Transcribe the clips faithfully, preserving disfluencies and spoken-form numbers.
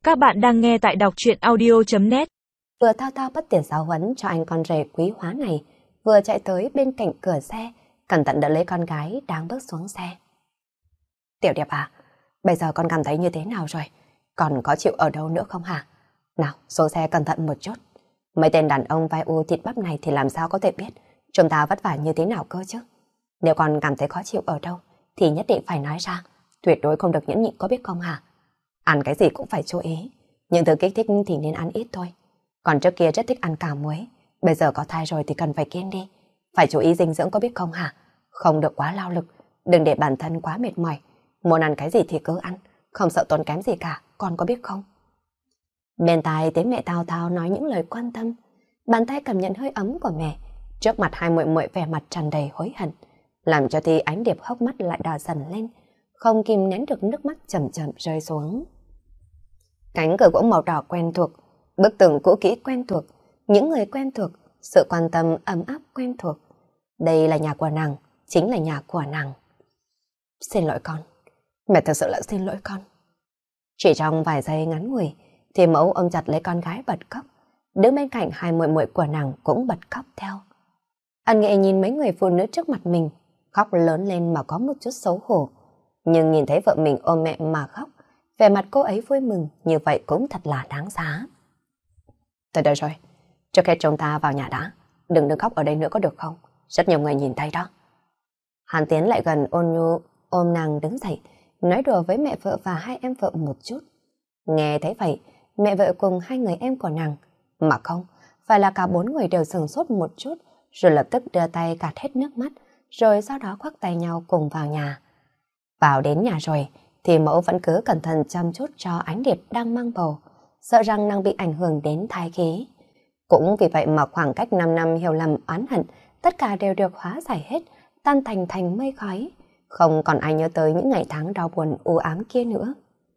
Các bạn đang nghe tại đọc truyện audio.net. Vừa thao thao bất tiền giáo huấn cho anh con rể quý hóa này, vừa chạy tới bên cạnh cửa xe, cẩn thận đỡ lấy con gái đang bước xuống xe. Tiểu Điệp à, bây giờ con cảm thấy như thế nào rồi? Còn có chịu ở đâu nữa không hả? Nào, xuống xe cẩn thận một chút. Mấy tên đàn ông vai u thịt bắp này thì làm sao có thể biết chúng ta vất vả như thế nào cơ chứ? Nếu con cảm thấy khó chịu ở đâu, thì nhất định phải nói ra. Tuyệt đối không được nhẫn nhịn, có biết không hả? Ăn cái gì cũng phải chú ý. Những thứ kích thích thì nên ăn ít thôi. Còn trước kia rất thích ăn cả muối, bây giờ có thai rồi thì cần phải kiêng đi. Phải chú ý dinh dưỡng, có biết không hả? Không được quá lao lực, đừng để bản thân quá mệt mỏi. Muốn ăn cái gì thì cứ ăn, không sợ tốn kém gì cả, con có biết không? Bên tai tiếng mẹ thao thao nói những lời quan tâm. Bàn tay cảm nhận hơi ấm của mẹ. Trước mặt hai muội muội vẻ mặt tràn đầy hối hận, làm cho Thi Ánh Điệp hốc mắt lại đỏ dần lên, không kìm nén được nước mắt chậm chậm rơi xuống. Cánh cửa gỗ màu đỏ quen thuộc, bức tường cũ kỹ quen thuộc, những người quen thuộc, sự quan tâm ấm áp quen thuộc. Đây là nhà của nàng, chính là nhà của nàng. Xin lỗi con, mẹ thật sự là xin lỗi con. Chỉ trong vài giây ngắn ngủi, thì mẫu ôm chặt lấy con gái bật khóc, đứng bên cạnh hai muội muội của nàng cũng bật khóc theo. Ân Nghệ nhìn mấy người phụ nữ trước mặt mình, khóc lớn lên mà có một chút xấu hổ. Nhưng nhìn thấy vợ mình ôm mẹ mà khóc, vẻ mặt cô ấy vui mừng, như vậy cũng thật là đáng giá. Tôi đợi rồi, trước hết chúng ta vào nhà đã, đừng đừng khóc ở đây nữa có được không? Rất nhiều người nhìn thấy đó. Hàn tiến lại gần ôn nhu, ôm nàng đứng dậy, nói đùa với mẹ vợ và hai em vợ một chút. Nghe thấy vậy, mẹ vợ cùng hai người em của nàng, mà không, phải là cả bốn người đều sửng sốt một chút, rồi lập tức đưa tay gạt hết nước mắt, rồi sau đó khoác tay nhau cùng vào nhà. Vào đến nhà rồi, thì mẫu vẫn cứ cẩn thận chăm chút cho Ánh Điệp đang mang bầu, sợ rằng nàng bị ảnh hưởng đến thai khí. Cũng vì vậy mà khoảng cách năm năm hiểu lầm oán hận, tất cả đều được hóa giải hết, tan thành thành mây khói. Không còn ai nhớ tới những ngày tháng đau buồn u ám kia nữa.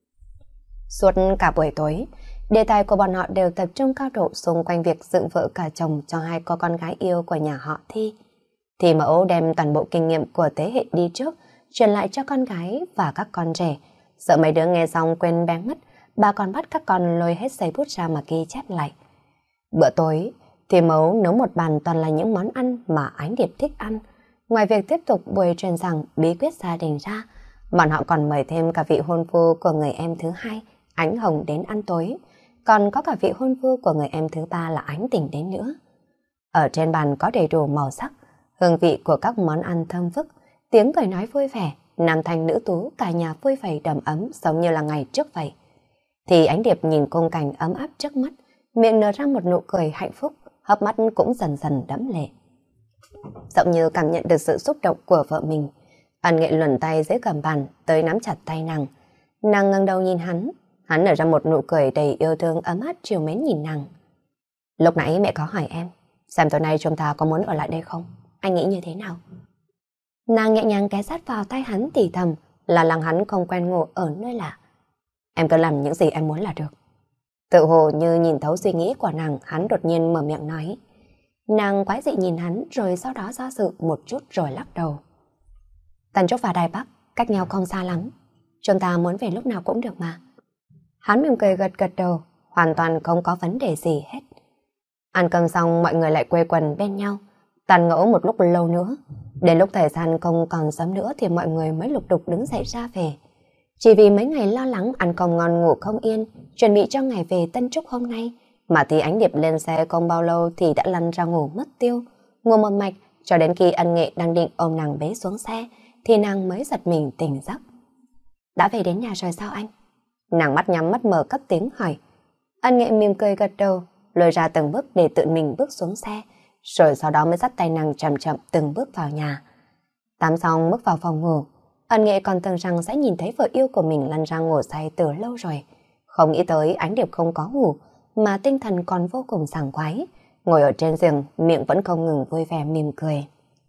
Suốt cả buổi tối, đề tài của bọn họ đều tập trung cao độ xung quanh việc dựng vợ cả chồng cho hai cô con gái yêu của nhà họ Thi. Thì mẫu đem toàn bộ kinh nghiệm của thế hệ đi trước, truyền lại cho con gái và các con trẻ. Sợ mấy đứa nghe xong quên bén mất, bà còn bắt các con lôi hết giấy bút ra mà ghi chép lại. Bữa tối, thì mẫu nấu một bàn toàn là những món ăn mà Ánh Điệp thích ăn. Ngoài việc tiếp tục buổi truyền giảng bí quyết gia đình ra, bọn họ còn mời thêm cả vị hôn phu của người em thứ hai, Ánh Hồng đến ăn tối. Còn có cả vị hôn phu của người em thứ ba là Ánh Tình đến nữa. Ở trên bàn có đầy đủ màu sắc, hương vị của các món ăn thơm phức, tiếng cười nói vui vẻ, nam thanh nữ tú, cả nhà vui vẻ đầm ấm giống như là ngày trước vậy. Thì Ánh Điệp nhìn khung cảnh ấm áp trước mắt, miệng nở ra một nụ cười hạnh phúc, hốc mắt cũng dần dần đẫm lệ. Giống như cảm nhận được sự xúc động của vợ mình, Ân Nghệ luồn tay dưới gầm bàn tới nắm chặt tay nàng. Nàng ngẩng đầu nhìn hắn, hắn nở ra một nụ cười đầy yêu thương ấm áp trìu mến nhìn nàng. Lúc nãy mẹ có hỏi em, xem tối nay chúng ta có muốn ở lại đây không? Anh nghĩ như thế nào? Nàng nhẹ nhàng ghé sát vào tay hắn thì thầm, là lắng hắn không quen ngủ ở nơi lạ. Em cứ làm những gì em muốn là được. Tự hồ như nhìn thấu suy nghĩ của nàng, hắn đột nhiên mở miệng nói. Nàng quái dị nhìn hắn rồi sau đó do dự một chút rồi lắc đầu. Tân Trúc và Đài Bắc cách nhau không xa lắm, chúng ta muốn về lúc nào cũng được mà. Hắn mỉm cười gật gật đầu, hoàn toàn không có vấn đề gì hết. Ăn cơm xong mọi người lại quây quần bên nhau, tàn ngẫu một lúc lâu nữa. Đến lúc thời gian không còn sớm nữa thì mọi người mới lục đục đứng dậy ra về. Chỉ vì mấy ngày lo lắng ăn không ngon ngủ không yên, chuẩn bị cho ngày về Tân Trúc hôm nay, mà thì Ánh Điệp lên xe không bao lâu thì đã lăn ra ngủ mất tiêu. Ngủ một mạch cho đến khi Ân Nghệ đang định ôm nàng bế xuống xe thì nàng mới giật mình tỉnh giấc. Đã về đến nhà rồi sao anh? Nàng mắt nhắm mắt mở cất tiếng hỏi. Ân Nghệ mỉm cười gật đầu, lôi ra từng bước để tự mình bước xuống xe, rồi sau đó mới dắt tay nàng chậm chậm từng bước vào nhà. Tắm xong bước vào phòng ngủ, Ân Nghệ còn tưởng rằng sẽ nhìn thấy vợ yêu của mình lăn ra ngủ say từ lâu rồi. Không nghĩ tới Ánh Điệp không có ngủ, mà tinh thần còn vô cùng sảng khoái, ngồi ở trên giường, miệng vẫn không ngừng vui vẻ mỉm cười.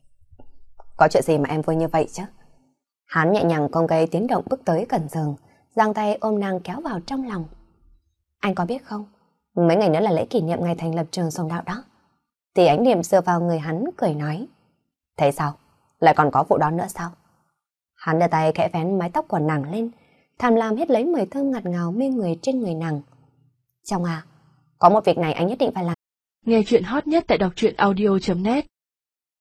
Có chuyện gì mà em vui như vậy chứ? Hắn nhẹ nhàng không gây tiếng động bước tới gần giường, giang tay ôm nàng kéo vào trong lòng. Anh có biết không, mấy ngày nữa là lễ kỷ niệm ngày thành lập trường Sông Đạo đó. Thì Ánh Điệp dựa vào người hắn cười nói. Thế sao? Lại còn có vụ đó nữa sao? Hắn đưa tay khẽ vén mái tóc của nàng lên, tham lam hít lấy mùi thơm ngọt ngào mê người trên người nàng, Chồng à, có một việc này anh nhất định phải làm. Nghe chuyện hot nhất tại đọc truyện audio chấm net.